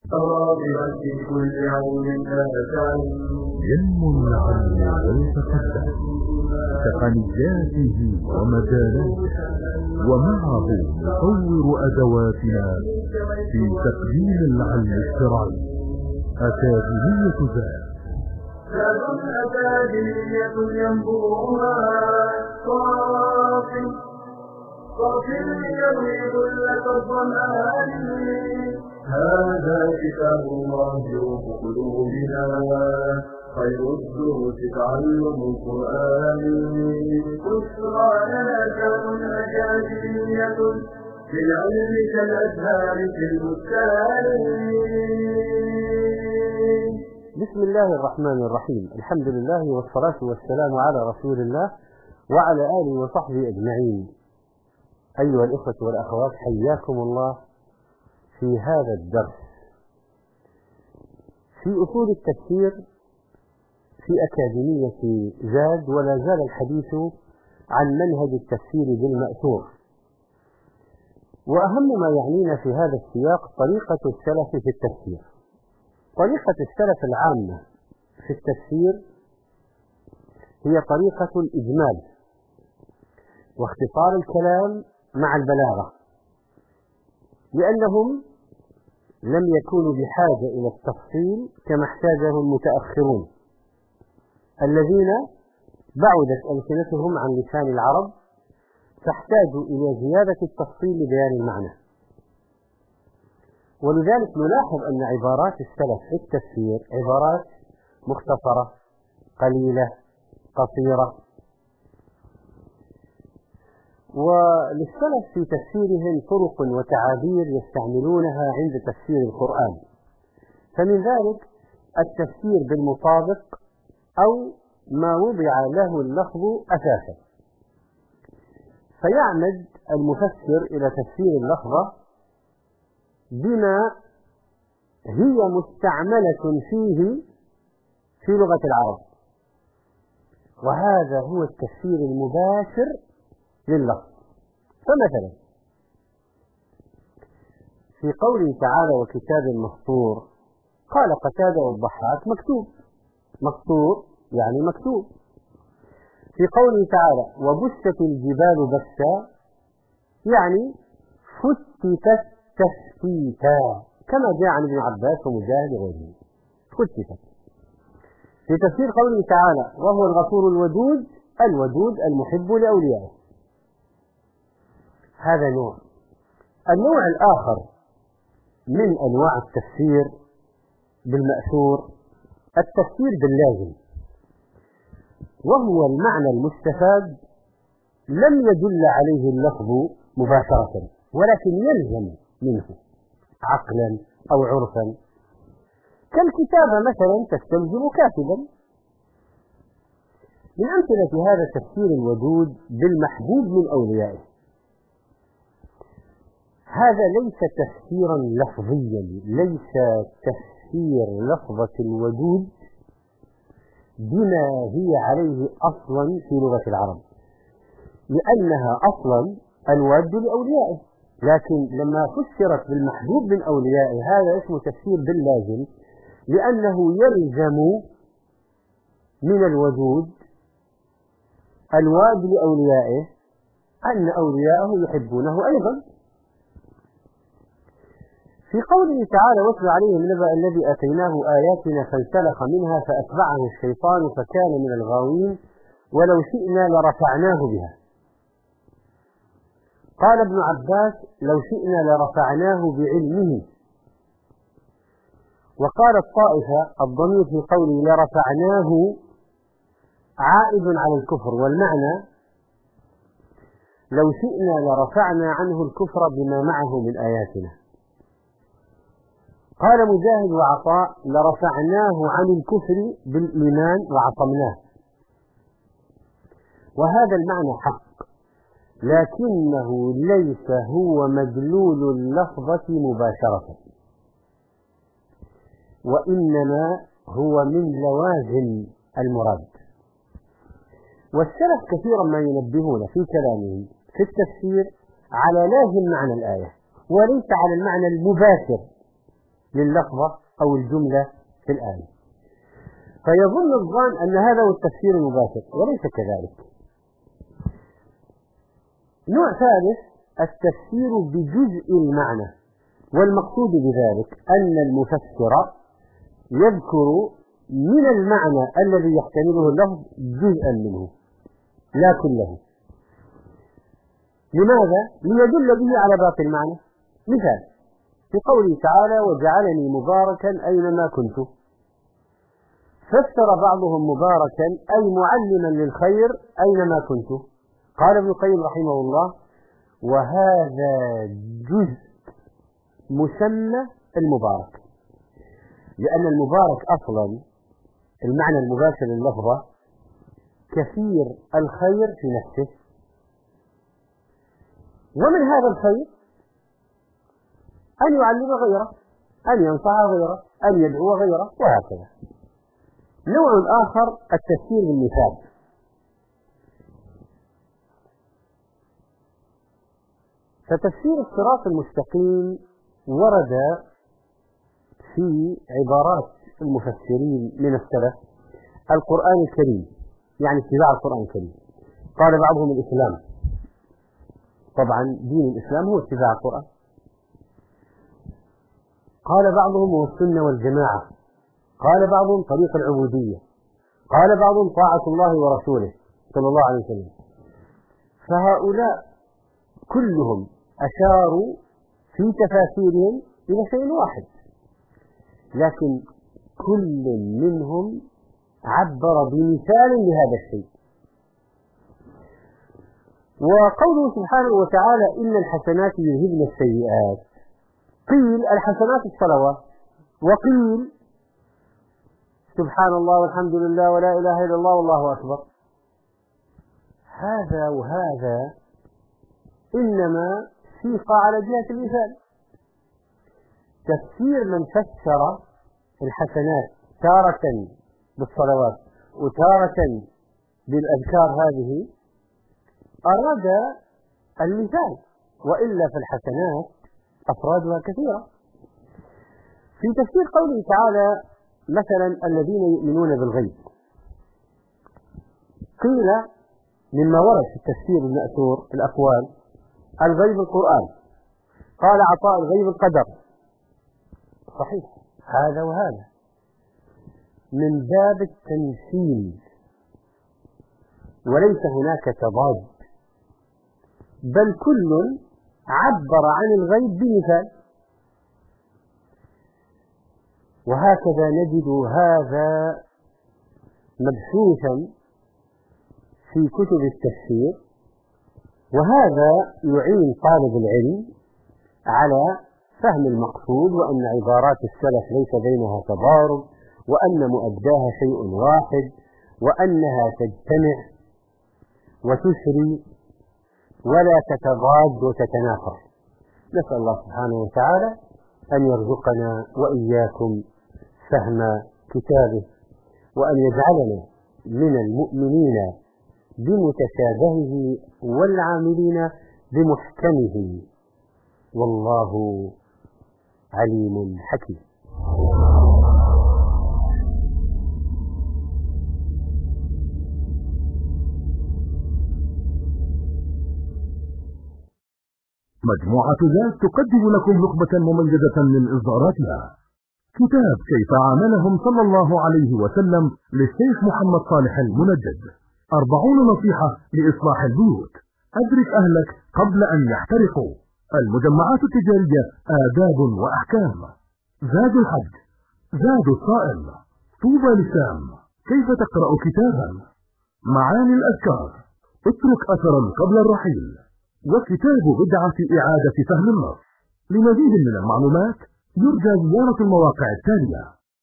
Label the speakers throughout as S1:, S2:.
S1: راغبا في كل يوم لا
S2: ينمو العلم ويتقدم تقنياته ومجالاته، ومعه نطور أدواتنا في تقديم العلم الشرعي. أكاديمية
S1: زاد أكاديمية ينبوها صافي ليروي ذلة الظمآن. هذا كتاب الله روح قلوبنا، خير الدروس تعلم القرآن. بشرى لنا كون أكاديمية للعلم كالأزهار في البستان.
S3: بسم الله الرحمن الرحيم. الحمد لله والصلاة والسلام على رسول الله وعلى آله وصحبه أجمعين. أيها الإخوة والأخوات، حياكم الله في هذا الدرس في أصول التفسير في أكاديمية زاد. ولا زال الحديث عن منهج التفسير بالمأثور، وأهم ما يعنينا في هذا السياق طريقة السلف في التفسير. طريقة السلف العامة في التفسير هي طريقة الإجمال واختصار الكلام مع البلاغة، لأنهم لم يكونوا بحاجة إلى التفصيل كما احتاجه المتأخرون الذين بعدت ألسنتهم عن لسان العرب، تحتاج إلى زيادة التفصيل لبيان المعنى. ولذلك نلاحظ أن عبارات السلف في التفسير عبارات مختصرة قليلة قصيرة. وللسلف في تفسيرهم طرق وتعابير يستعملونها عند تفسير القرآن، فمن ذلك التفسير بالمطابق أو ما وضع له اللفظ أساسا، فيعمد المفسر إلى تفسير اللفظة بما هي مستعملة فيه في لغة العرب، وهذا هو التفسير المباشر لللفظ. فمثلا في قوله تعالى وكتاب مسطور، قال قتادة والضحاك مكتوب. مسطور يعني مكتوب. في قوله تعالى وبست الجبال بسا يعني فتتت تفتيتا، كما جاء عن ابن عباس ومجاهد وغيره، فتتت. في تفسير قوله تعالى وهو الغفور الودود، الودود المحب لأوليائه. هذا نوع. النوع الآخر من أنواع التفسير بالمأثور التفسير باللازم، وهو المعنى المستفاد لم يدل عليه اللفظ مباشرة، ولكن يلزم منه عقلا أو عرفا، كالكتابة مثلا تستلزم كاتبا. من أمثلة هذا تفسير الودود بالمحبوب من أوليائه. هذا ليس تفسيرا لفظيا، ليس تفسير لفظة الودود بما هي عليه أصلا في لغة العرب، لأنها أصلا الواد لأوليائه، لكن لما فسرت بالمحبوب من أوليائه هذا اسمه تفسير باللازم، لأنه يلزم من الودود الواد لأوليائه أن أوليائه يحبونه أيضا. في قوله تعالى واتل عليهم نبأ الذي آتيناه آياتنا فانسلخ منها فأتبعه الشيطان فكان من الغاوين ولو شئنا لرفعناه بها. قال ابن عباس لو شئنا لرفعناه بعلمه. وقال الطائفة الضمير في قوله لرفعناه عائد على الكفر، والمعنى لو شئنا لرفعنا عنه الكفر بما معه من آياتنا. قال مجاهد وعطاء لرفعناه عن الكفر بالإيمان وعصمناه. وهذا المعنى حق، لكنه ليس هو مدلول اللفظة مباشرة، وإنما هو من لوازم المراد. والسلف كثيرا ما ينبهون في كلامهم في التفسير على لازم معنى الآية وليس على المعنى المباشر لللفظة أو الجملة في الآية، فيظن الظان أن هذا هو التفسير المباشر، وليس كذلك. نوع ثالث التفسير بجزء المعنى، والمقصود بذلك أن المفسر يذكر من المعنى الذي يحتمله اللفظ جزءا منه لا كله. لماذا؟ ليدل به على باقي المعنى. مثال في قوله تعالى وجعلني مباركا أينما كنت، فسر بعضهم مباركا أي معلما للخير أينما كنت. قال ابن القيم رحمه الله وهذا جزء مسمى المبارك، لأن المبارك أصلا المعنى المباشر لللفظة كثير الخير في نفسه، ومن هذا الخير أن يعلم غيره، أن ينصح غيره، أن يدعو غيره، وهكذا. نوع آخر التفسير بالمثال. فتفسير الصراط المستقيم ورد في عبارات المفسرين من السلف القرآن الكريم، يعني اتباع القرآن الكريم. قال بعضهم الإسلام، طبعا دين الإسلام هو اتباع القرآن. قال بعضهم هو السنة والجماعة. قال بعضهم طريق العبودية. قال بعضهم طاعة الله ورسوله صلى الله عليه وسلم. فهؤلاء كلهم أشاروا في تفاسيرهم إلى شيء واحد، لكن كل منهم عبر بمثال لهذا الشيء. وقوله سبحانه وتعالى إن الحسنات يذهبن السيئات، قيل الحسنات الصلوات، وقيل سبحان الله والحمد لله ولا إله إلا الله والله أكبر. هذا وهذا إنما سيق على جهة المثال. تفسير من فسر الحسنات تارة بالصلوات وتارة بالأذكار هذه أراد المثال، وإلا في الحسنات أفرادها كثيرة. في تفسير قوله تعالى مثلا الذين يؤمنون بالغيب، قيل مما ورد في التفسير المأثور الأقوال الغيب القرآن. قال عطاء الغيب القدر. صحيح هذا وهذا من باب التمثيل، وليس هناك تضاد، بل كل عبر عن الغيب بمثال. وهكذا نجد هذا مبثوثا في كتب التفسير، وهذا يعين طالب العلم على فهم المقصود، وأن عبارات السلف ليس بينها تضارب، وأن مؤداها شيء واحد، وأنها تجتمع وتسري ولا تتضاد وتتنافر. نسأل الله سبحانه وتعالى أن يرزقنا وإياكم فهم كتابه، وأن يجعلنا من المؤمنين بمتشابهه والعاملين بمحكمه، والله عليم حكيم.
S2: مجموعة ذات تقدم لكم نخبة مميزة من إصداراتها. كتاب كيف عاملهم صلى الله عليه وسلم للشيخ محمد صالح المنجد، 40 نصيحة لإصلاح البيوت، أدرك أهلك قبل أن يحترقوا، المجمعات التجارية آداب وأحكام، زاد الحج، زاد الصائم، طوبى لسام، كيف تقرأ كتابا، معاني الأذكار، اترك أثرا قبل الرحيل، وكتاب بدعة إعادة فهم النص. لمزيد من المعلومات يرجى زيارة المواقع التالية: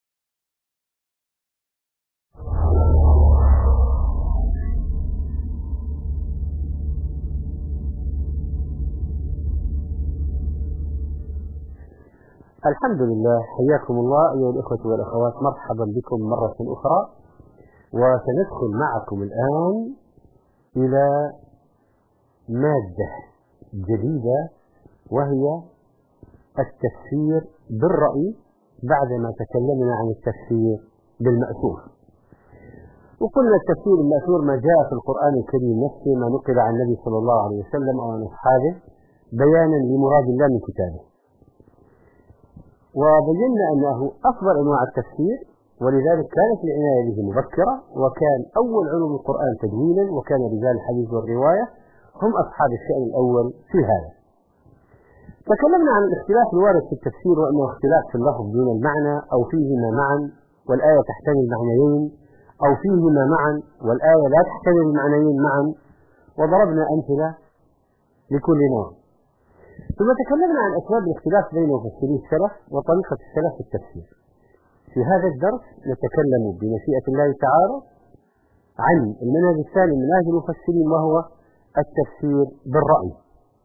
S3: الحمد لله، حياكم الله أيها الإخوة والأخوات، مرحبا بكم مرة أخرى. وسندخل معكم الآن إلى مادة جديدة، وهي التفسير بالرأي بعدما تكلمنا عن التفسير بالمأثور، وقلنا التفسير بالمأثور ما جاء في القرآن الكريم نفسه، ما نقل عن النبي صلى الله عليه وسلم أو عن أصحابه بيانا لمراد الله من كتابه. وبينا أنه أفضل أنواع التفسير، ولذلك كانت العناية به مبكرة، وكان أول علوم القرآن تدوينا، وكان رجال الحديث والرواية هم أصحاب الشأن الأول في هذا. تكلمنا عن الاختلاف الوارد في التفسير، وأنه اختلاف في اللفظ دون المعنى، أو فيهما معا والآية تحتمل معنيين، أو فيهما معا والآية لا تحتمل المعنيين معا، وضربنا أمثلة لكل نوع. ثم تكلمنا عن أسباب الاختلاف بين مفسري السلف وطريقة السلف في التفسير. في هذا الدرس نتكلم بمشيئة الله تعالى عن المنهج الثاني من مناهج المفسرين، وهو التفسير بالرأي.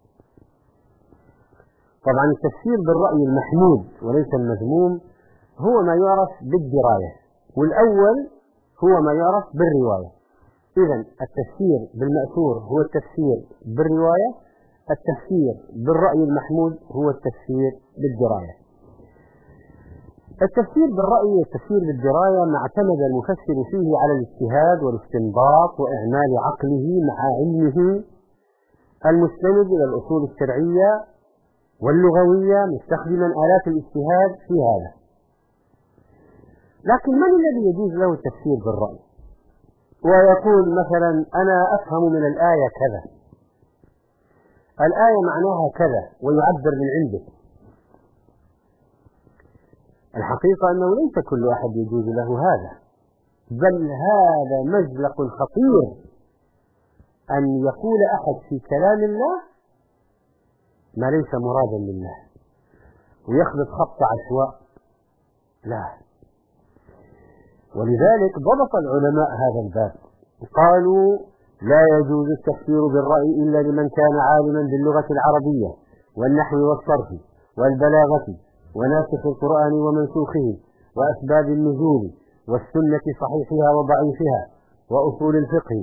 S3: طبعا التفسير بالرأي المحمود وليس المذموم هو ما يعرف بالدراية، والأول هو ما يعرف بالرواية. إذن التفسير بالمأثور هو التفسير بالرواية، التفسير بالرأي المحمود هو التفسير بالدراية. التفسير بالرأي والتفسير بالدراية ما اعتمد المفسر فيه على الاجتهاد والاستنباط وإعمال عقله مع علمه المستند إلى الأصول الشرعية واللغوية، مستخدما آلات الاجتهاد في هذا. لكن من الذي يجوز له التفسير بالرأي ويقول مثلا أنا أفهم من الآية كذا، الآية معناها كذا، ويعبر من عنده؟ الحقيقة أنه ليس كل أحد يجوز له هذا، بل هذا مزلق خطير أن يقول أحد في كلام الله ما ليس مرادا لله ويخلط خط عشواء، لا. ولذلك ضبط العلماء هذا الباب، قالوا لا يجوز التفسير بالرأي إلا لمن كان عالما باللغة العربية والنحو والصرف والبلاغة وناسخ القرآن ومنسوخه وأسباب النزول والسنة صحيحها وضعيفها وأصول الفقه،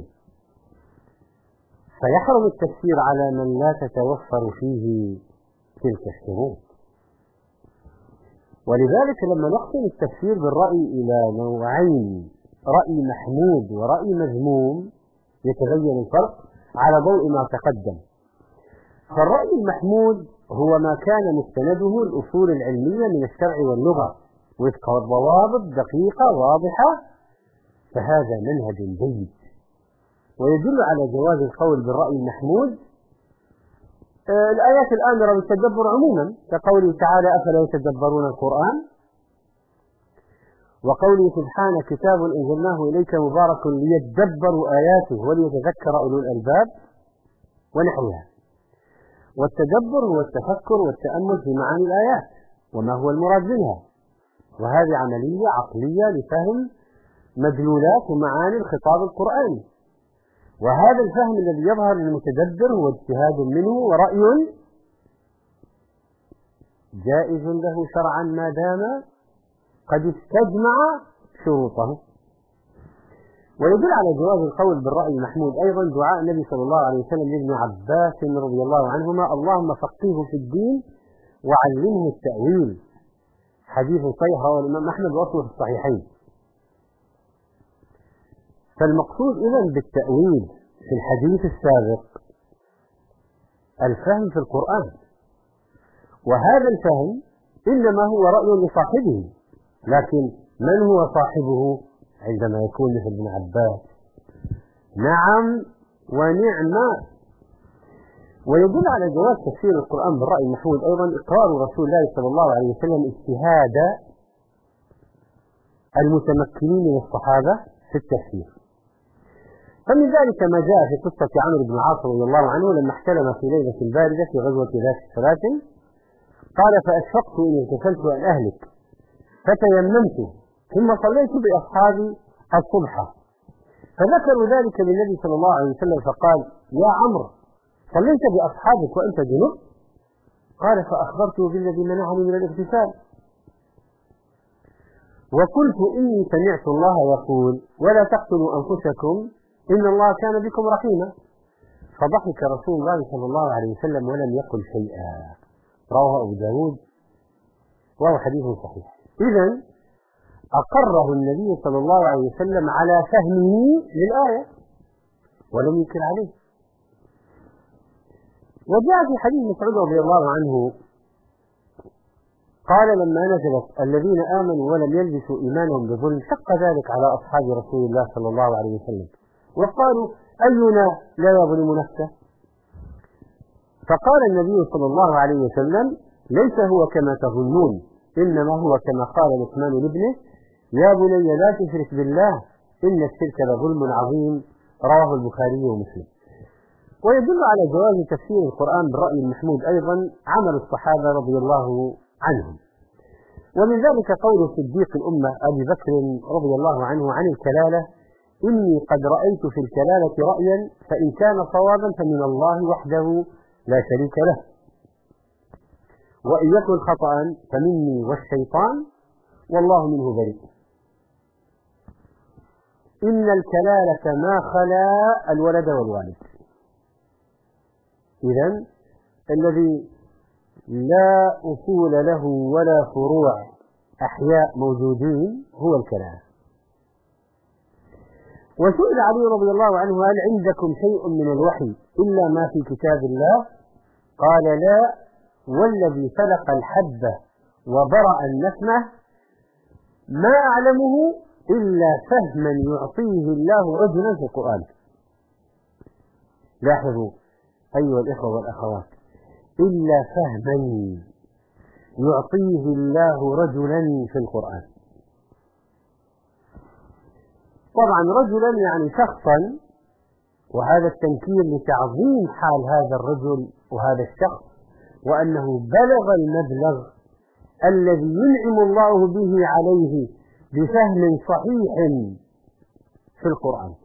S3: فيحرم التفسير على من لا تتوفر فيه تلك الشروط. ولذلك لما نقسم التفسير بالرأي إلى نوعين، رأي محمود ورأي مذموم، يتبين الفرق على ضوء ما تقدم. فالرأي المحمود هو ما كان مستنده الأصول العلمية من الشرع واللغة وفق ضوابط دقيقة واضحة، فهذا منهج جيد. ويدل على جواز القول بالرأي المحمود الآيات الآمرة بالتدبر عموما، كقوله تعالى أفلا يتدبرون القرآن، وقوله سبحانه كتاب أنزلناه إليك مبارك ليتدبروا آياته وليتذكر أولو الألباب ونحوها. والتدبر هو التفكر والتأمل في معاني الآيات وما هو المراد منها، وهذه عملية عقلية لفهم مدلولات ومعاني الخطاب القرآني. وهذا الفهم الذي يظهر للمتدبر هو اجتهاد منه ورأي جائز له شرعا ما دام قد استجمع شروطه. ويدل على جواز القول بالرأي المحمود أيضا دعاء النبي صلى الله عليه وسلم لابن عباس رضي الله عنهما اللهم فقهه في الدين وعلمه التأويل، حديث صحيح رواه الإمام أحمد وأصله في الصحيحين. فالمقصود إذن بالتأويل في الحديث السابق الفهم في القرآن، وهذا الفهم إنما هو رأي لصاحبه، لكن من هو صاحبه عندما يكون مثل ابن عباس؟ نعم ونعم. ويدل على جواز تفسير القرآن بالرأي المحمود أيضا إقرار رسول الله صلى الله عليه وسلم اجتهاد المتمكنين من الصحابة في التفسير. فمن ذلك ما جاء في قصة عمرو بن العاص رضي الله عنه لما احتلم في ليلة باردة في غزوة ذات السلاسل، قال فأشفقت إن اغتسلت أن أهلك فتيممت ثم صليت بأصحابي الصبح، فذكروا ذلك للنبي صلى الله عليه وسلم فقال يا عمرو صليت بأصحابك وأنت جنب؟ قال فأخبرته بالذي منعني من الاغتسال وقلت إني سمعت الله يقول ولا تقتلوا أنفسكم إن الله كان بكم رحيما، فضحك رسول الله صلى الله عليه وسلم ولم يقل شيئا. رواه أبو داود وهو حديث صحيح. إذن أقره النبي صلى الله عليه وسلم على فهمه للآية ولم ينكر عليه. وجاء في حديث مسعود رضي الله عنه قال لما نزلت الذين آمنوا ولم يلبسوا إيمانهم بظلم شق ذلك على أصحاب رسول الله صلى الله عليه وسلم وقالوا أينا لا يظلم نفسه؟ فقال النبي صلى الله عليه وسلم ليس هو كما تظنون إنما هو كما قال لقمان لابنه يا بني لا تشرك بالله إن الشرك لظلم عظيم رواه البخاري ومسلم. ويدل على جواز تفسير القرآن بالرأي المحمود أيضا عمل الصحابة رضي الله عنهم. ومن ذلك قول صديق الأمة أبي بكر رضي الله عنه عن الكلالة إني قد رأيت في الكلالة رأيا فإن كان صوابا فمن الله وحده لا شريك له وإن يكن خطأ فمني والشيطان والله منه بريء. إن الكلالة ما خلا الولد والوالد. إذن الذي لا أصول له ولا فروع أحياء موجودين هو الكلالة. وسئل علي رضي الله عنه هل عندكم شيء من الوحي إلا ما في كتاب الله؟ قال لا والذي فلق الحبة وبرأ النسمة ما أعلمه إلا فهما يعطيه الله رجلا في القرآن. لاحظوا أيها الإخوة والأخوات إلا فهما يعطيه الله رجلا في القرآن. طبعا رجلا يعني شخصا وهذا التنكير لتعظيم حال هذا الرجل وهذا الشخص وأنه بلغ المبلغ الذي ينعم الله به عليه بفهم صحيح في القرآن.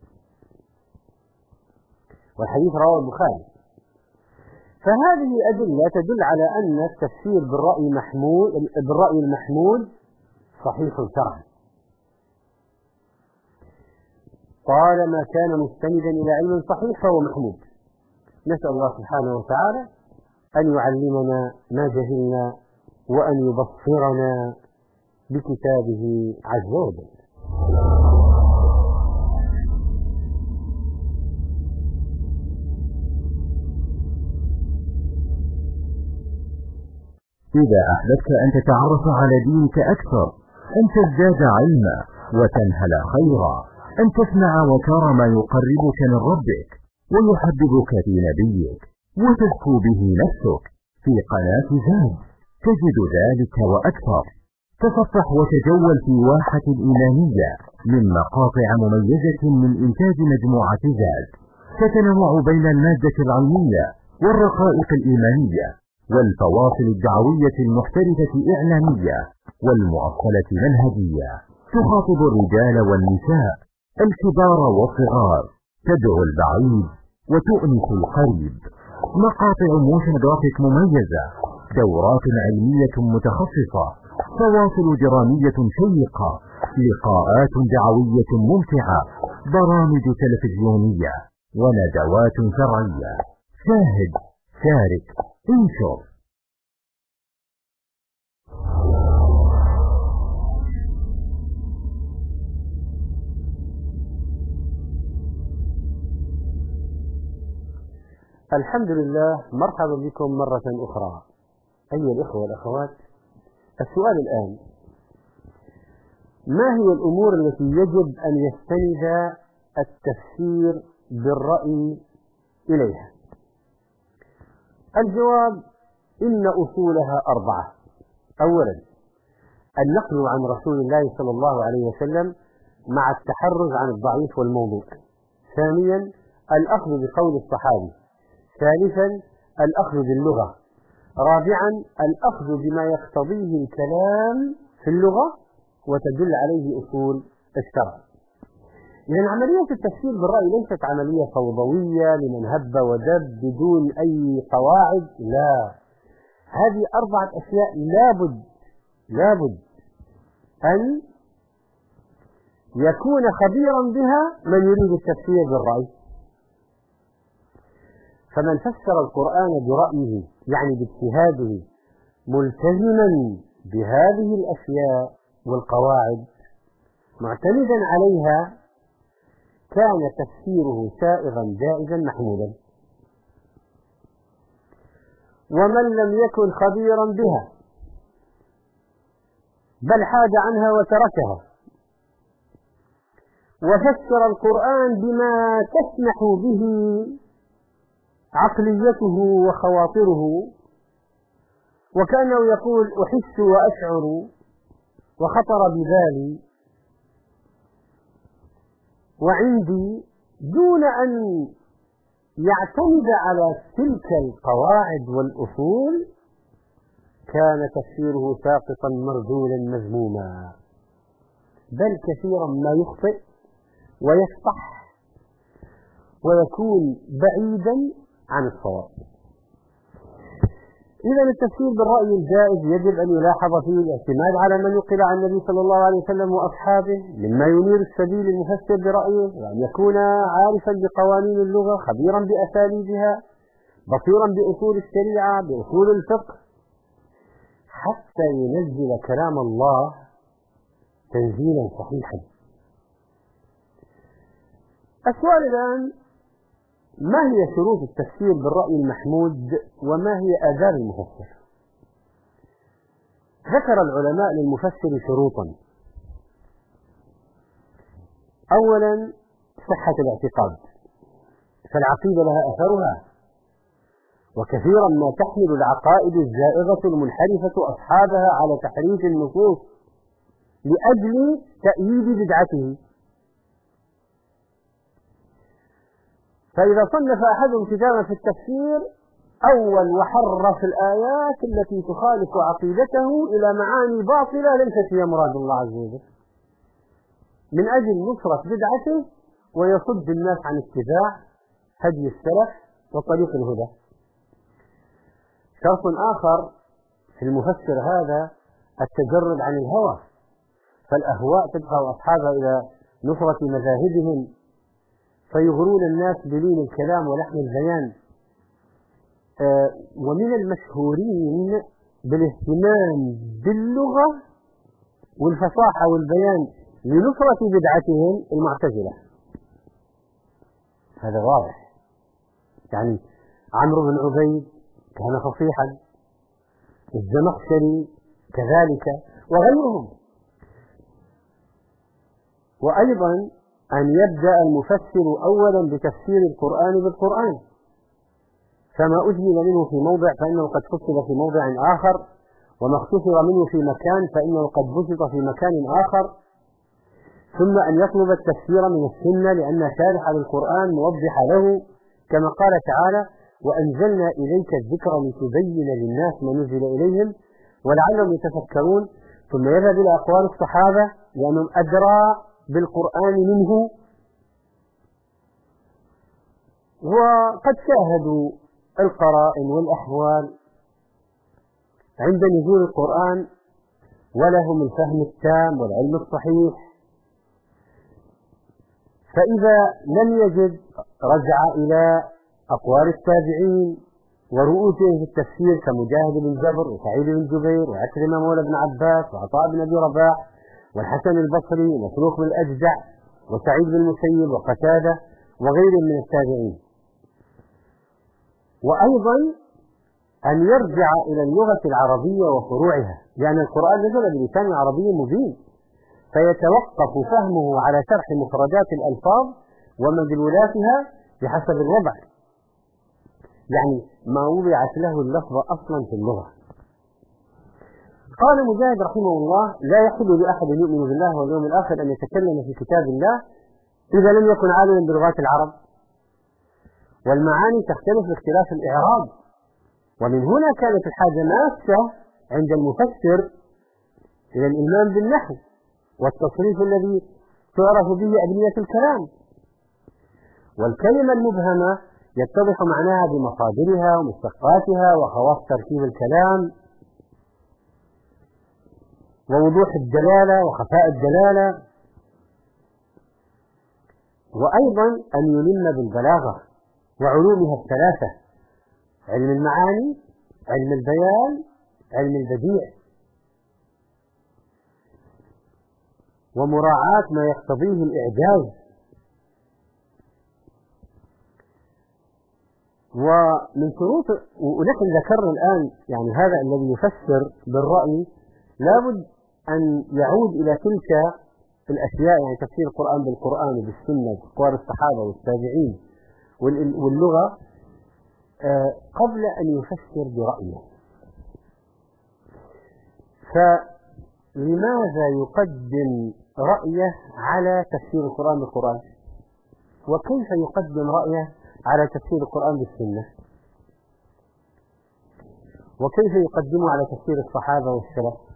S3: والحديث رواه البخاري. فهذه أدلة تدل على أن التفسير بالرأي المحمود صحيح شرعا طالما كان مستندا إلى علم صحيح فهو محمود. نسأل الله سبحانه وتعالى أن يعلمنا ما جهلنا وأن يبصرنا بكتابه عز وجل.
S2: إذا أحببت أن تتعرف على دينك أكثر، أن تزداد علما وتنهل خيرا، أن تسمع وترى ما يقربك من ربك ويحببك في نبيك وتزكو به نفسك في قناة زاد تجد ذلك وأكثر. تصفح وتجول في واحة الإيمانية من مقاطع مميزة من إنتاج مجموعة زاد تتنوع بين المادة العلمية والرقائق الإيمانية والفواصل الدعوية المحترفة إعلامية والمؤصلة منهجية. تخاطب الرجال والنساء الكبار والصغار، تدعو البعيد وتؤنس القريب. مقاطع موشن جرافيك مميزة، دورات علمية متخصصة، فواصل درامية شيقة، لقاءات دعوية ممتعة، برامج تلفزيونية وندوات شرعية. شاهد، شارك، انشر.
S3: الحمد لله، مرحبا بكم مرة أخرى أيها الإخوة والأخوات. السؤال الآن: ما هي الأمور التي يجب أن يستند التفسير بالرأي إليها؟ الجواب: إن أصولها 4. أولا، النقل عن رسول الله صلى الله عليه وسلم مع التحرز عن الضعيف والموضوع. ثانيا، الأخذ بقول الصحابي. ثالثا، الأخذ باللغة. رابعا، الأخذ بما يقتضيه الكلام في اللغة وتدل عليه أصول الشرع. لأن عملية التفسير بالرأي ليست عملية فوضوية لمن هب ودب بدون أي قواعد، لا، هذه 4 أشياء لابد أن يكون خبيرا بها من يريد التفسير بالرأي. فمن فسر القرآن برأيه يعني باجتهاده ملتزما بهذه الأشياء والقواعد معتمدا عليها كان تفسيره سائغا جائزا محمودا. ومن لم يكن خبيرا بها بل حاد عنها وتركها وفسر القرآن بما تسمح به عقليته وخواطره، وكأنه يقول أحس وأشعر وخطر ببالي وعندي، دون أن يعتمد على تلك القواعد والأصول، كان تفسيره ساقطا مرذولا مذموما، بل كثيرا ما يخطئ ويفصح ويكون بعيدا عن الصواب. إذا التفسير بالرأي الجائز يجب أن يلاحظ فيه الاعتماد على من يقل عن النبي صلى الله عليه وسلم وأصحابه مما ينير السبيل المفسر برأيه، وأن يكون عارفا بقوانين اللغة، خبيرا بأساليبها، بصيرا بأصول الشريعة، بأصول الفقه، حتى ينزل كلام الله تنزيلا صحيحا. السؤال الآن: ما هي شروط التفسير بالرأي المحمود وما هي آداب المفسر؟ ذكر العلماء للمفسر شروطا. أولا صحة الاعتقاد، فالعقيدة لها أثرها، وكثيرا ما تحمل العقائد الزائغة المنحرفة أصحابها على تحريف النصوص لأجل تأييد بدعته. فإذا صنف أحدهم كتابا في التفسير أول وحرف الآيات التي تخالف عقيدته إلى معاني باطلة ليست هي مراد الله عز وجل من أجل نصرة بدعته ويصد الناس عن اتباع هدي السلف وطريق الهدى. شرط آخر في المفسر هذا التجرد عن الهوى، فالأهواء تدفع أصحابها إلى نصرة مذاهبهم فيغرون الناس بلين الكلام ولحن البيان. ومن المشهورين بالاهتمام باللغة والفصاحة والبيان لنصرة بدعتهم المعتزلة، هذا واضح. يعني عمرو بن عبيد كان فصيحا، الزمخشري كذلك وغيرهم. وأيضا أن يبدأ المفسر أولا بتفسير القرآن بالقرآن، فما أجمل منه في موضع فإنه قد فصل في موضع آخر، وما اختصر منه في مكان فإنه قد بسط في مكان آخر. ثم أن يطلب التفسير من السنة لأن شارح للقرآن موضح له، كما قال تعالى: وأنزلنا إليك الذكر لتبين للناس ما نزل إليهم ولعلهم يتفكرون. ثم يذهب إلى أقوال الصحابة لأنهم أدرى بالقرآن منه، وقد شاهدوا القرائن والأحوال عند نزول القرآن ولهم الفهم التام والعلم الصحيح. فإذا لم يجد رجع إلى أقوال التابعين ورؤوسهم في التفسير كمجاهد بن جبر وسعيد بن جبير وعكرمة مولى بن عباس وعطاء بن أبي رباح والحسن البصري ومسروق بن الأجدع وسعيد بن المسيب وقتادة وغيرهم من التابعين. وأيضا أن يرجع إلى اللغة العربية وفروعها، لأن القرآن نزل بلسان عربي مبين، فيتوقف فهمه على شرح مفردات الألفاظ ومدلولاتها بحسب الوضع، يعني ما وضعت له اللفظة أصلا في اللغة. قال مجاهد رحمه الله: لا يحل لأحد يؤمن بالله واليوم الآخر أن يتكلم في كتاب الله إذا لم يكن عالما بلغات العرب، والمعاني تختلف باختلاف الإعراب. ومن هنا كانت الحاجة ماسة عند المفسر إلى الإلمام بالنحو والتصريف الذي تعرف به أبنية الكلام. والكلمة المبهمة يتضح معناها بمصادرها ومشتقاتها وخواص تركيب الكلام ووضوح الدلالة وخفاء الدلالة. وأيضا أن يلم بالبلاغة وعلومها الثلاثة: علم المعاني، علم البيان، علم البديع. ومراعاة ما يقتضيه الإعجاز. ومن شروط، ونحن ذكرنا الآن يعني هذا الذي يفسر بالرأي لابد أن يعود إلى تلك الأشياء، يعني تفسير القرآن بالقرآن وبالسنة وأقوال الصحابة والتابعين واللغة قبل أن يفسر برأيه. فلماذا يقدم رأيه على تفسير القرآن بالقرآن؟ وكيف يقدم رأيه على تفسير القرآن بالسنة؟ وكيف يقدمه على تفسير الصحابة والسلف؟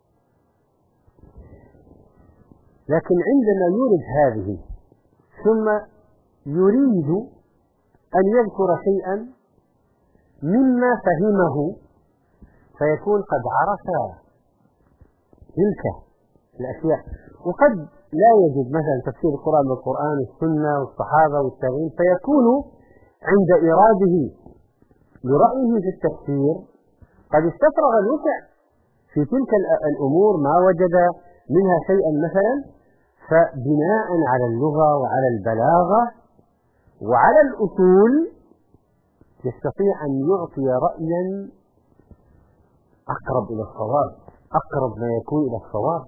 S3: لكن عندما يورد هذه ثم يريد أن يذكر شيئا مما فهمه فيكون قد عرف تلك الأشياء، وقد لا يجد مثلا تفسير القرآن بالقرآن والسنة والصحابة والتابعين، فيكون عند إراده لرأيه في التفسير قد استفرغ الوسع في تلك الأمور ما وجد منها شيئا مثلا، فبناء على اللغة وعلى البلاغة وعلى الأصول يستطيع أن يعطي رأيا أقرب إلى الصواب، أقرب ما يكون إلى الصواب.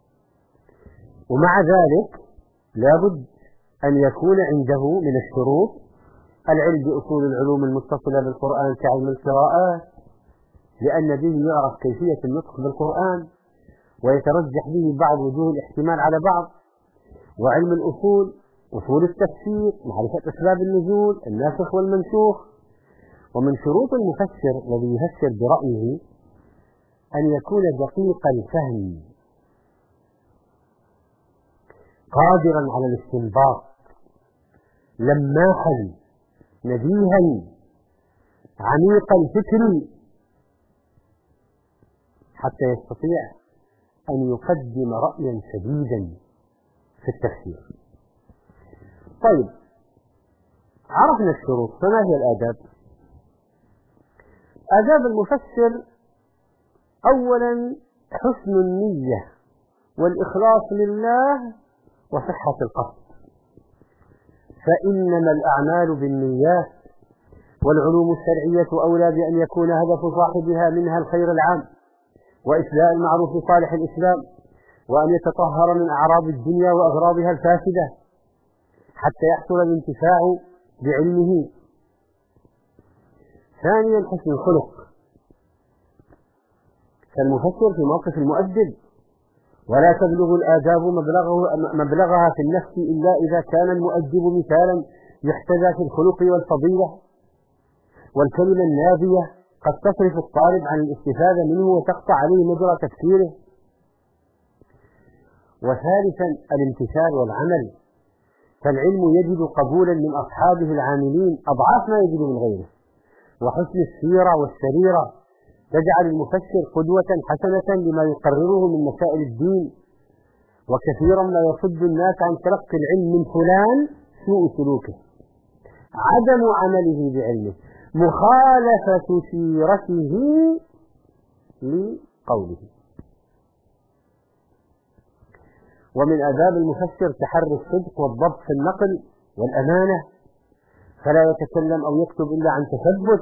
S3: ومع ذلك لابد أن يكون عنده من الشروط العلم بأصول العلوم المتصلة بالقرآن كعلم القراءات، لأن به يعرف كيفية النطق بالقرآن ويترجح به بعض وجوه الاحتمال على بعض، وعلم الأصول، أصول التفسير، معرفة أسباب النزول، الناسخ والمنسوخ. ومن شروط المفسر الذي يفسر برأيه أن يكون دقيق الفهم، قادرا على الاستنباط، لماحا نبيها عميق الفكر، حتى يستطيع أن يقدم رأيا سديدا في التفسير. طيب، عرفنا الشروط، فما هي الآداب؟ آداب المفسر: أولا حسن النية والإخلاص لله وصحة القصد، فإنما الأعمال بالنيات، والعلوم الشرعية أولى بأن يكون هدف صاحبها منها الخير العام وإسلاء المعروف صالح الإسلام، وأن يتطهر من أعراض الدنيا وأغراضها الفاسدة حتى يحصل الانتفاع بعلمه. ثانيا حسن الخلق، فالمفسر في موقف المؤدب، ولا تبلغ الآداب مبلغها في النفس إلا إذا كان المؤدب مثالا يحتذى في الخلق والفضيلة، والكلمة النابية قد تصرف الطالب عن الاستفادة منه وتقطع عليه مجرى تفكيره. وثالثا الامتثال والعمل، فالعلم يجد قبولا من أصحابه العاملين أضعاف ما يجد من غيره. وحسن السيرة والسريرة تجعل المفسر قدوة حسنة لما يقرره من مسائل الدين. وكثيرا ما يصد الناس عن تلقي العلم من فلان سوء سلوكه، عدم عمله بعلمه، مخالفة سيرته لقوله. ومن آداب المفسر تحري الصدق والضبط في النقل والأمانة، فلا يتكلم أو يكتب إلا عن تثبت،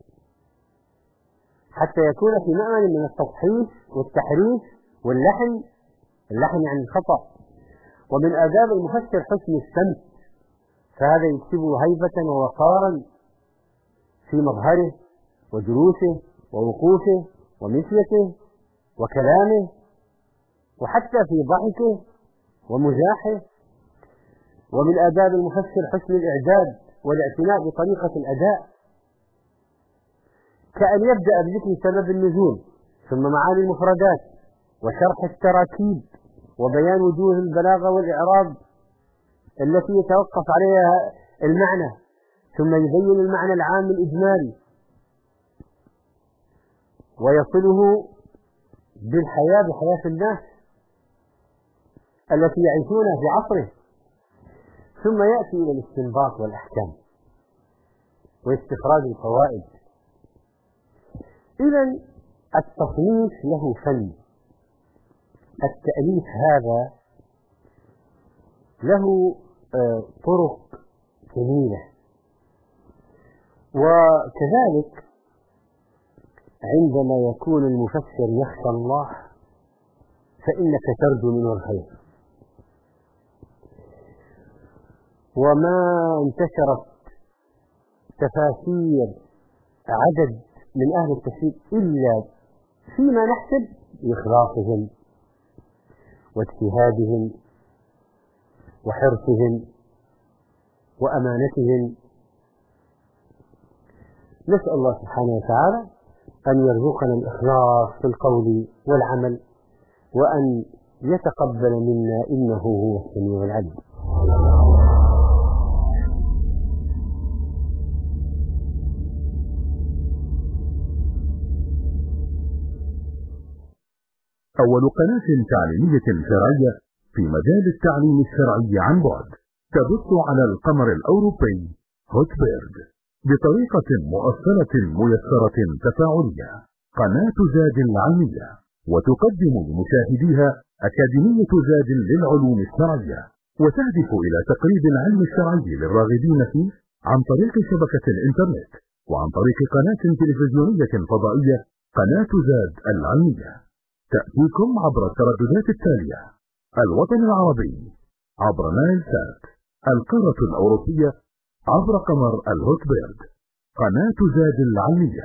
S3: حتى يكون في مأمن من التصحيح والتحريف واللحن يعني الخطأ. ومن آداب المفسر حسن السمت، فهذا يكسبه هيبة ووقارا في مظهره وجلوسه ووقوفه ومشيته وكلامه، وحتى في ضحكه ومزاحه. ومن آداب المفسر حسن الإعداد والاعتناء بطريقة الأداء، كأن يبدأ بذكر سبب النزول ثم معاني المفردات وشرح التراكيب وبيان وجوه البلاغة والإعراب التي يتوقف عليها المعنى، ثم يبين المعنى العام الإجمالي ويصله بالحياة بحياة الناس التي يعيشونها في عصره، ثم يأتي إلى الاستنباط والأحكام واستخراج الفوائد. إذن التصنيف له فن، التأليف هذا له طرق جميلة. وكذلك عندما يكون المفسر يخشى الله فإنك ترجو منه الخير. وما انتشرت تفاسير عدد من أهل التفسير إلا فيما نحسب بإخلاصهم واجتهادهم وحرصهم وأمانتهم. نسأل الله سبحانه وتعالى أن يرزقنا الإخلاص في القول والعمل، وأن يتقبل منا إنه هو السميع العليم.
S2: أول قناة تعليمية شرعية في مجال التعليم الشرعي عن بعد تبث على القمر الأوروبي هوتبيرد بطريقة مؤصلة ميسرة تفاعلية، قناة زاد العلمية، وتقدم لمشاهديها أكاديمية زاد للعلوم الشرعية، وتهدف إلى تقريب العلم الشرعي للراغبين فيه عن طريق شبكة الإنترنت وعن طريق قناة تلفزيونية فضائية قناة زاد العلمية. تأتيكم عبر الترددات التالية: الوطن العربي عبر نايل سات، القارة الأوروبية عبر قمر الهوتبيرد، قناة زاد العلمية.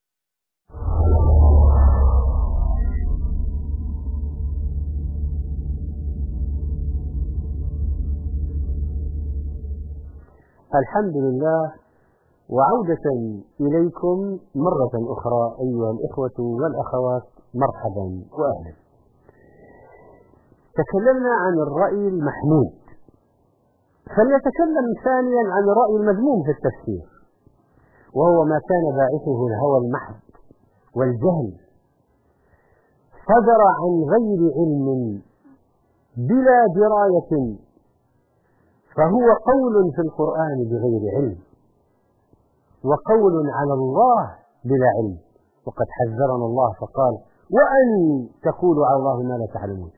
S3: الحمد لله، وعودة إليكم مرة أخرى أيها الإخوة والأخوات، مرحبا وأهلا. تكلمنا عن الرأي المحمود، فلنتكلم ثانيا عن الرأي المذموم في التفسير، وهو ما كان باعثه الهوى المحض والجهل، صدر عن غير علم بلا دراية، فهو قول في القرآن بغير علم، وقول على الله بلا علم، وقد حذرنا الله فقال: وأن تقولوا على الله ما لا تعلمون.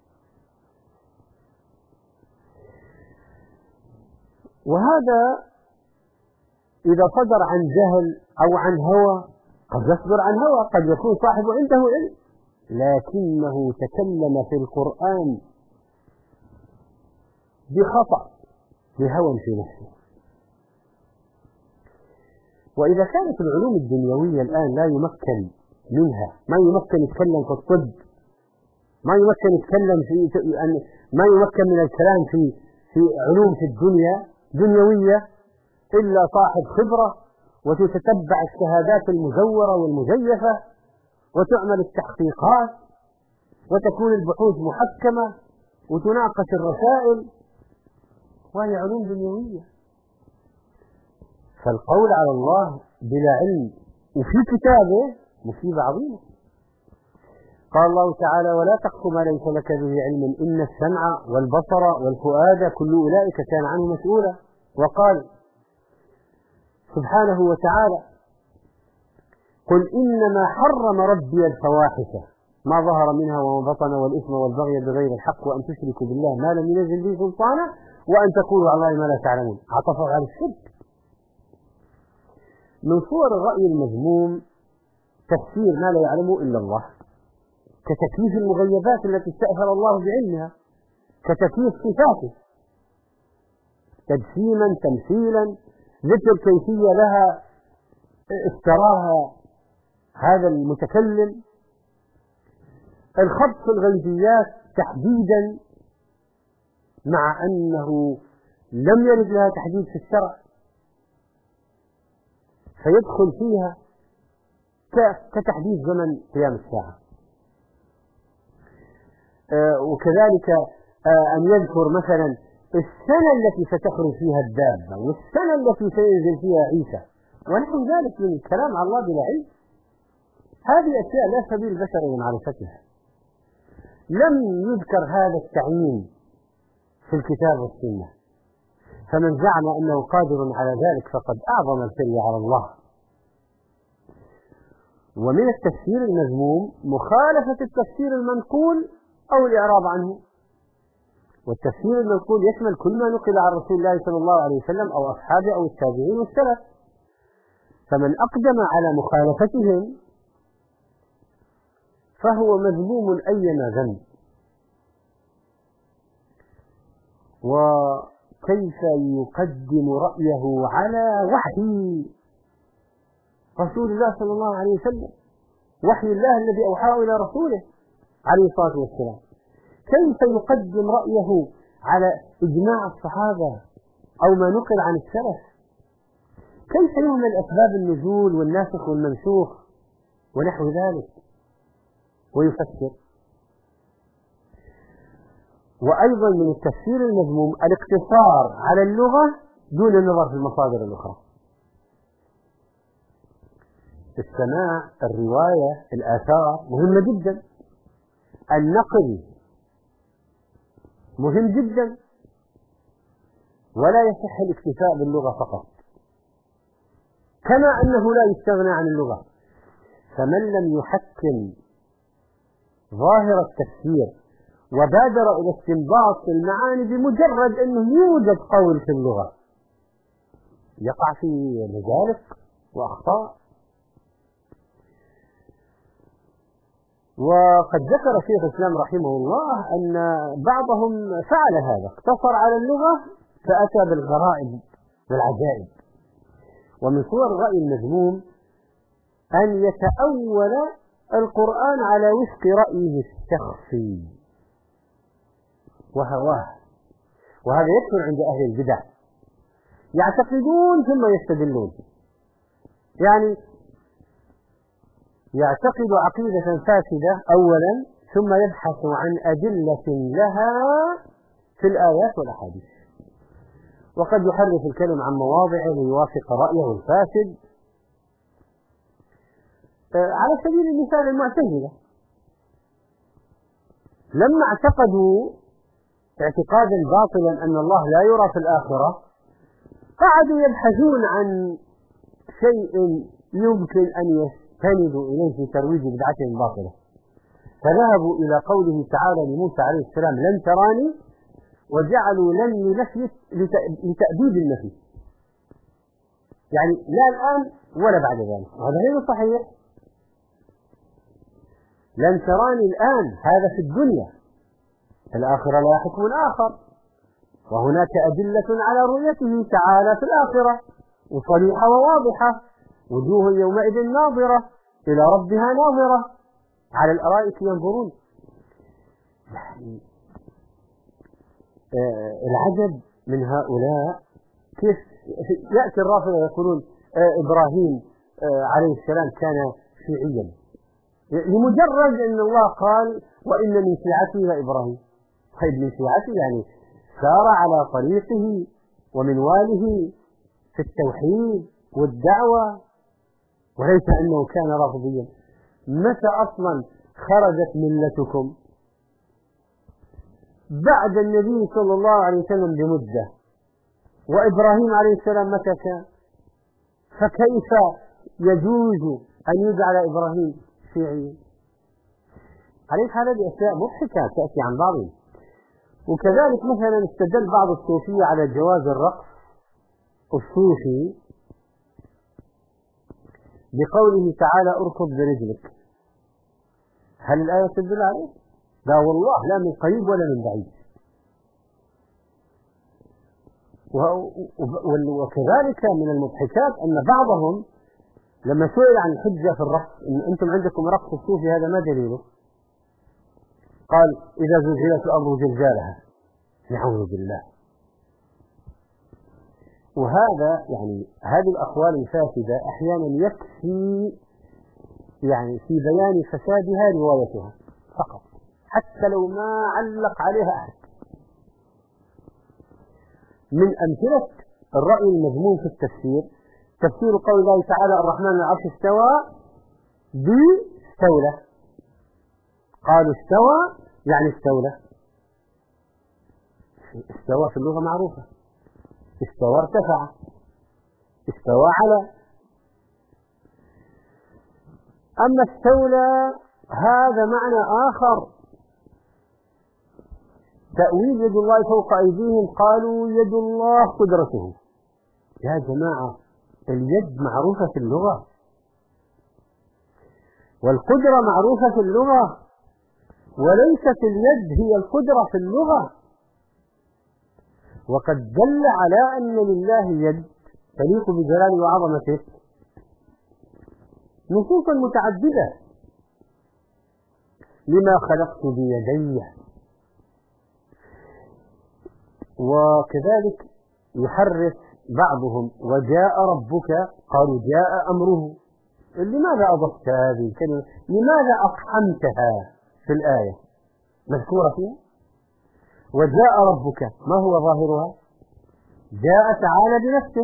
S3: وهذا إذا صدر عن جهل أو عن هوى، قد يصدر عن هوى، قد يكون صاحبه عنده علم لكنه تكلم في القرآن بخطأ بهوى في نفسه. وإذا كانت العلوم الدنيوية الآن لا يمكن منها، ما يمكن يتكلم في الطب، ما يمكن يتكلم ما يمكن من الكلام في علوم في الدنيا دنيوية إلا صاحب خبرة، وتتتبع الشهادات المزورة والمزيفة، وتعمل التحقيقات، وتكون البحوث محكمة، وتناقش الرسائل، وهي علوم دنيوية. فالقول على الله بلا علم وفي كتابه مصيبة عظيمة. قال الله تعالى: ولا تقف ما ليس لك به علم إن السمع والبصر والفؤاد كل أولئك كان عنه مسؤولا. وقال سبحانه وتعالى: قل إنما حرم ربي الفواحش ما ظهر منها وما بطن والإثم والبغي بغير الحق وأن تشركوا بالله ما لم ينزل به سلطانا وأن تقولوا على الله ما لا تعلمون. عطفوا على الشرك. من صور الرأي المذموم تفسير ما لا يعلمه إلا الله، كتكييف المغيبات التي استأثر الله بعلمها، كتكييف صفاته تجسيما تمثيلا، ذكر كيفية لها افتراها هذا المتكلم، الخط في الغيبيات تحديدا مع أنه لم يرد لها تحديد في الشرع، فيدخل فيها كتحديد زمن قيام الساعة. وكذلك أن يذكر مثلا السنة التي ستخرج فيها الدابة والسنة التي سينزل فيها عيسى ونحو ذلك من الكلام على الله بلا علم. هذه أشياء لا سبيل البشر لمعرفتها. لم يذكر هذا التعيين في الكتاب والسنة، فمن زعم أنه قادر على ذلك فقد أعظم الكري على الله. ومن التفسير المذموم مخالفة التفسير المنقول أو الإعراض عنه. والتفسير المنقول يشمل كل ما نقل عن رسول الله صلى الله عليه وسلم أو أصحابه أو التابعين والسلف، فمن أقدم على مخالفتهم فهو مذموم أيما ذنب. وكيف يقدم رأيه على وحي رسول الله صلى الله عليه وسلم، وحي الله الذي أوحاه إلى رسوله عليه الصلاة والسلام؟ كيف يقدم رأيه على إجماع الصحابة أو ما نقل عن السلف؟ كيف يهمل أسباب النزول والناسخ والمنسوخ ونحو ذلك ويفسر؟ وأيضا من التفسير المذموم الاقتصار على اللغة دون النظر في المصادر الأخرى. السماع، الرواية، الآثار مهمة جدا، النقل مهم جدا، ولا يصح الاكتفاء باللغة فقط، كما أنه لا يستغنى عن اللغة. فمن لم يحكم ظاهر التفسير وبادر إلى استنباط المعاني بمجرد أنه يوجد قول في اللغة يقع في مجالس وأخطاء. وقد ذكر شيخ الإسلام رحمه الله أن بعضهم فعل هذا، اقتصر على اللغة فأتى بالغرائب والعجائب. ومن صور الرأي المذموم أن يتأول القرآن على وفق رأيه الشخصي وهواه، وهذا يكثر عند أهل البدع، يعتقدون ثم يستدلون. يعني يعتقد عقيدة فاسدة أولا ثم يبحث عن أدلة لها في الآيات والأحاديث، وقد يحرف الكلم عن مواضعه ليوافق رأيه الفاسد. على سبيل المثال المعتزلة لما اعتقدوا اعتقادا باطلا أن الله لا يرى في الآخرة قعدوا يبحثون عن شيء يمكن أن يستندوا إليه في ترويج بدعتهم باطلة، فذهبوا إلى قوله تعالى لموسى عليه السلام لن تراني، وجعلوا لن ينفي لتأبيد النفي، يعني لا الآن ولا بعد ذلك، وهذا غير صحيح. لن تراني الآن هذا في الدنيا، الآخرة لا حكم آخر، وهناك أدلة على رؤيته تعالى في الآخرة وصريحة وواضحة، وجوه يومئذ ناظرة إلى ربها ناظرة على الأرائك ينظرون. العجب من هؤلاء كيف يأتي الرافضة ويقولون إبراهيم عليه السلام كان شيعيا، لمجرد أن الله قال وإن من شيعته لإبراهيم. طيب من شيعته يعني سار على طريقه ومنواله في التوحيد والدعوة، وليس أنه كان رافضيا. متى أصلا خرجت ملتكم؟ بعد النبي صلى الله عليه وسلم بمدة، وإبراهيم عليه السلام متى كان؟ فكيف يجوز أن يجعل إبراهيم شيعيا؟ عليه هذه أشياء مضحكة تأتي عن بعضهم. وكذلك مثلا استدل بعض الصوفية على جواز الرقص الصوفي بقوله تعالى اركض برجلك. هل الآية تدل عليه؟ لا والله، لا من قريب ولا من بعيد. وكذلك من المضحكات أن بعضهم لما سئل عن الحجة في الرقص، إن أنتم عندكم رقص الصوفي هذا ما دليله؟ قال إذا زلزلت الأرض زلزالها، نعوذ بالله. وهذا يعني هذه الأقوال الفاسدة أحيانا يكفي يعني في بيان فسادها روايتها فقط، حتى لو ما علق عليها أحد. من أمثلة الرأي المذموم في التفسير تفسير قول الله تعالى الرحمن على العرش استوى باستولى. قالوا استوى يعني استولى. استوى في اللغة معروفة، استوى ارتفع، استوى على. أما استولى هذا معنى آخر، تأويل يد الله فوق أيديهم قالوا يد الله قدرته. يا جماعة اليد معروفة في اللغة، والقدرة معروفة في اللغة، وليست اليد هي القدرة في اللغة. وقد دل على أن لله يد تليق بجلاله وعظمته نصوصا متعددة: لما خلقت بيدي. وكذلك يحرف بعضهم وجاء ربك قالوا جاء أمره. لماذا أضفت هذه الكلمة؟ لماذا أقحمتها في الآية مذكورة فيها؟ وجاء ربك ما هو ظاهرها؟ جاء تعالى بنفسه،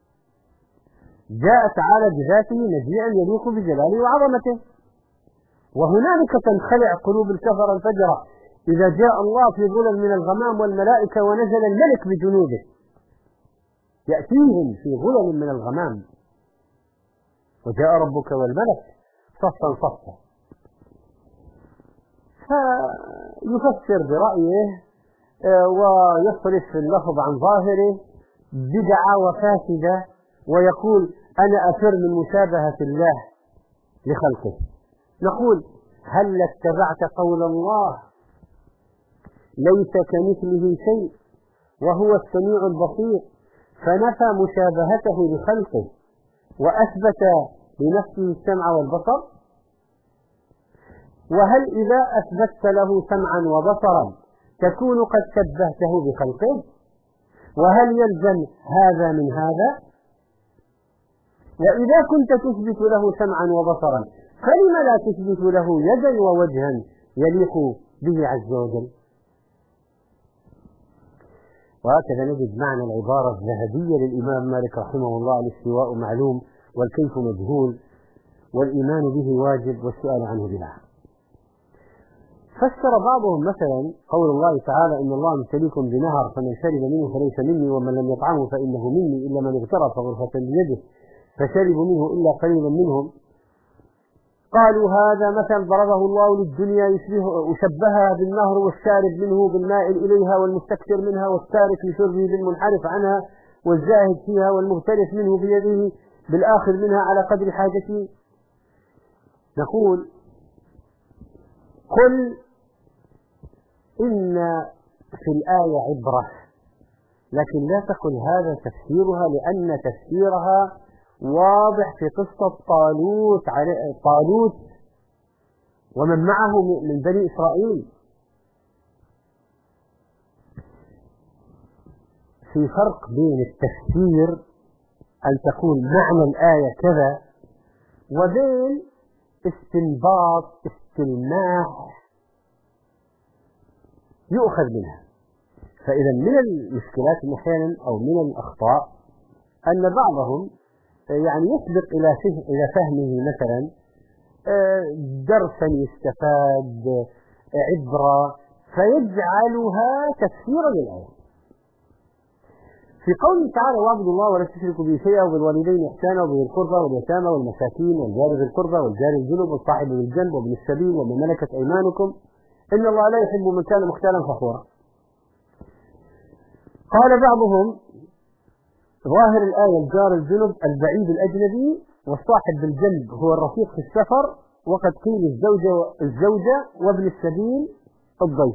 S3: جاء تعالى بذاته مجيئا يليق بجلاله وعظمته. وهنالك تنخلع قلوب الكفر الفجرة إذا جاء الله في ظلل من الغمام والملائكة ونزل الملك بجنوده، يأتيهم في ظلل من الغمام. وجاء ربك والملك صفا صفا. فيفسر برأيه ويصرف اللفظ عن ظاهره بدعة وفاسدة، ويقول أنا أفر من مشابهة الله لخلقه. نقول هل اتبعت قول الله ليس كمثله شيء وهو السميع البصير فنفى مشابهته لخلقه وأثبت لنفسه السمع والبصر؟ وهل إذا أثبتت له سمعا وبصرا تكون قد شبهته بخلقه؟ وهل يلزم هذا من هذا؟ وإذا كنت تثبت له سمعا وبصرا فلم لا تثبت له يدا ووجها يليق به عز وجل؟ وهكذا نجد معنى العبارة الذهبية للإمام مالك رحمه الله: الاستواء معلوم والكيف مجهول والإيمان به واجب والسؤال عنه بدعة. فسر بعضهم مثلا قول الله تعالى: إن الله مبتليكم بنهر فمن شرب منه فليس مني ومن لم يطعمه فإنه مني إلا من اغترف غرفة بيده فشربوا منه إلا قليلا منهم. قالوا هذا مثل ضربه الله للدنيا يشبهها بالنهر والشارب منه بالمائل إليها والمستكثر منها والتارك لشربه بالمنحرف عنها والزاهد فيها والمغترف منه بيده بالآخر منها على قدر حاجته. نقول قل إن في الآية عبرة، لكن لا تقل هذا تفسيرها، لأن تفسيرها واضح في قصة طالوت ومن معه من بني إسرائيل. في فرق بين التفسير أن تقول معنى الآية كذا وبين استنباط استلماح يؤخذ منها. فإذا من المشكلات أحيانا أو من الأخطاء أن بعضهم يعني يسبق إلى فهمه مثلا درسا يستفاد عبرة فيجعلها تفسيرا للآية. في قوله تعالى: واعبدوا الله ولا تشركوا به شيئا وبالوالدين إحسانا وبذي القربى واليتامى والمساكين والجار ذي القربى والجار الجنب والصاحب بالجنب وابن السبيل ومن ملكت أيمانكم إن الله لا يحب من كان مختالا فخورا. قال بعضهم ظاهر الآية الجار الجنب البعيد الأجنبي والصاحب بالجنب هو الرفيق في السفر، وقد قيل الزوجة وابن السبيل الضيف.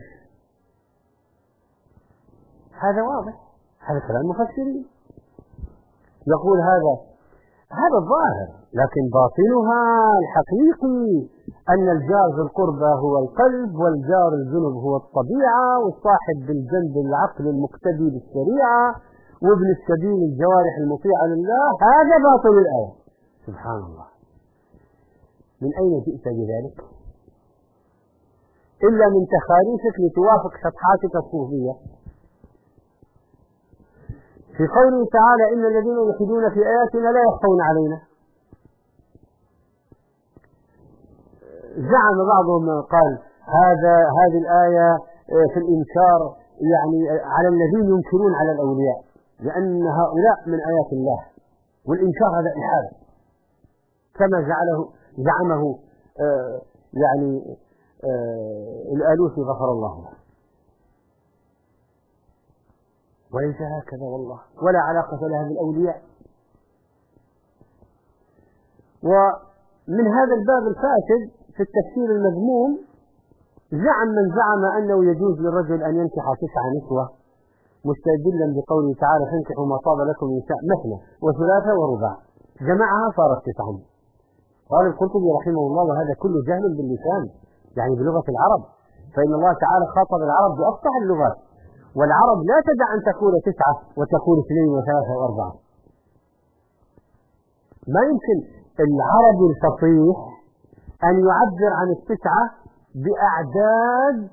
S3: هذا واضح، هذا كلام المفسرين. يقول هذا الظاهر، لكن باطنها الحقيقي أن الجار ذو القربى هو القلب والجار الجنب هو الطبيعة والصاحب بالجنب العقل المقتدي بالشريعة وابن السبيل الجوارح المطيعة لله. هذا باطل الآية. سبحان الله، من أين جئت بذلك إلا من تخاريفك لتوافق شطحاتك الصوفية؟ في قوله تعالى: إن الذين يلحدون في آياتنا لا يخفون علينا. زعم بعضهم قال هذه الآية في الإنكار يعني على الذين ينكرون على الأولياء، لأن هؤلاء من آيات الله، والإنكار هذا إلحاد كما زعمه يعني الآلوسي غفر الله له. وليس هكذا والله، ولا علاقة لها بالأولياء. ومن هذا الباب الفاسد في التفسير المذموم زعم من زعم أنه يجوز للرجل أن ينكح 9 نسوة مستدلا بقوله تعالى فانكحوا ما طاب لكم نساء مثنى وثلاثة ورباع، جمعها صارت 9. قال القرطبي رحمه الله وهذا كله جهل باللسان، يعني بلغة العرب، فإن الله تعالى خاطب العرب بأفصح اللغات، والعرب لا تدع أن تقول 9 وتقول 2 و3 و4. ما يمكن العربي الفصيح أن يعبر عن 9 بأعداد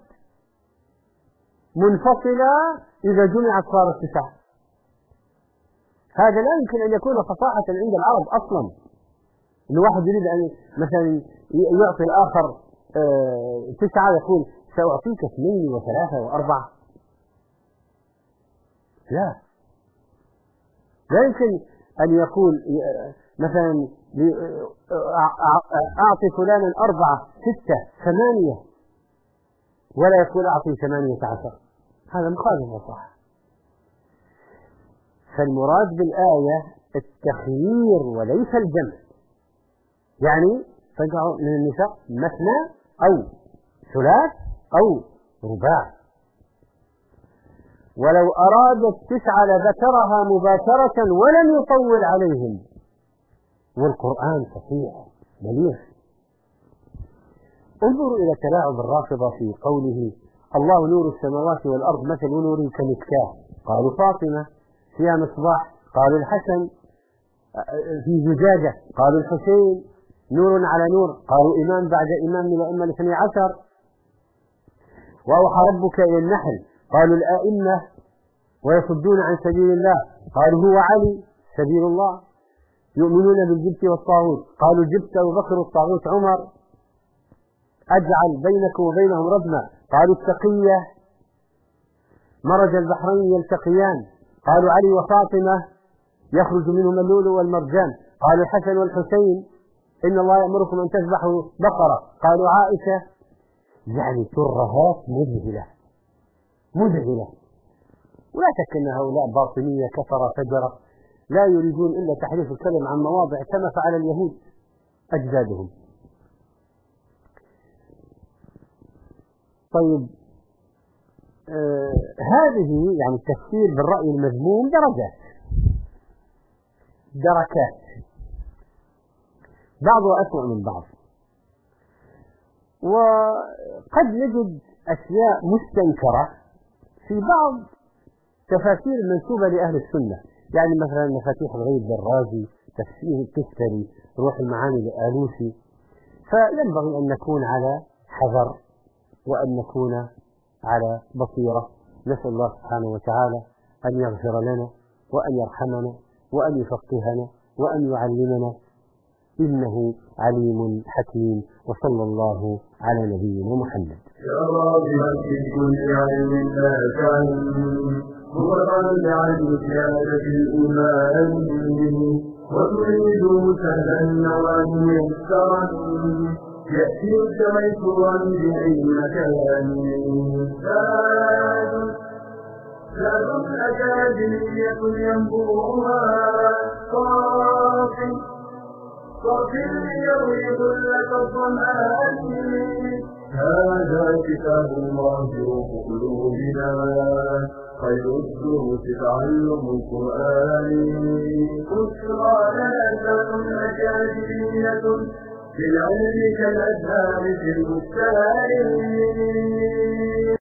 S3: منفصلة إذا جمعت صارت 9. هذا لا يمكن أن يكون فصاحة عند العرب أصلا. إن واحد يريد أن مثلا يعطي الآخر 9 يقول سأعطيك 2 و3 و4. لا يمكن أن يقول مثلا أعطي فلانا 4 6 8 ولا يقول أعطي 18. هذا مخالف صح. فالمراد بالآية التخيير وليس الجمع، يعني فانكحوا من النساء مثنى أو ثلاث أو رباع. ولو أراد 9 لذكرها مباشرة ولم يطول عليهم، والقرآن فصيح مليح. انظروا إلى تلاعب الرافضة في قوله الله نور السماوات والأرض مثل نوره كمشكاة، قالوا فاطمة فيها مصباح، قالوا الحسن في زجاجة، قالوا الحسين نور على نور، قالوا إمام بعد إمام من الأئمة 12. وأوحى ربك إلى النحل قالوا الآئمة ويصدون عن سبيل الله، قالوا هو علي سبيل الله. يؤمنون بالجبت والطاغوت، قالوا الجبت أبو بكر والطاغوت عمر. أجعل بينكم وبينهم ردما، قالوا التقية. مرج البحرين يلتقيان، قالوا علي وفاطمة يخرج منهما اللؤلؤ والمرجان، قالوا الحسن والحسين إن الله يأمركم أن تذبحوا بقرة، قالوا عائشة. يعني ترهات مذهلة. ولا شك أن هؤلاء باطنية كفر فجرة لا يريدون إلا تحريف الكلم عن مواضع كما فعل اليهود أجدادهم. طيب هذه يعني التفسير بالرأي المذموم دركات، بعضها أسوأ من بعض. وقد نجد أشياء مستنكرة في بعض تفاسير المنسوبة لأهل السنة، يعني مثلا مفاتيح الغيب للرازي، تفسير الكستري، روح المعاني للآلوسي. فينبغي أن نكون على حذر وأن نكون على بصيرة. نسأل الله سبحانه وتعالى أن يغفر لنا وأن يرحمنا وأن يفقهنا وأن يعلمنا، إنه عليم حكيم. وصلى الله على نبينا محمد.
S1: يا راغبا في كل علم نافع متطلعا لزيادة الإيمان وتريد سهلا نوعا ميسرا يأتيك ميسورا بأي مكان. زاد أكاديمية ينبوها صافي ليروي ذلة الظمآن. هذا كتاب الله روح قلوبنا خير الدروس تعلم القرآن. بشرى لنا أكاديمية بالعلم كالأزهار في البستان.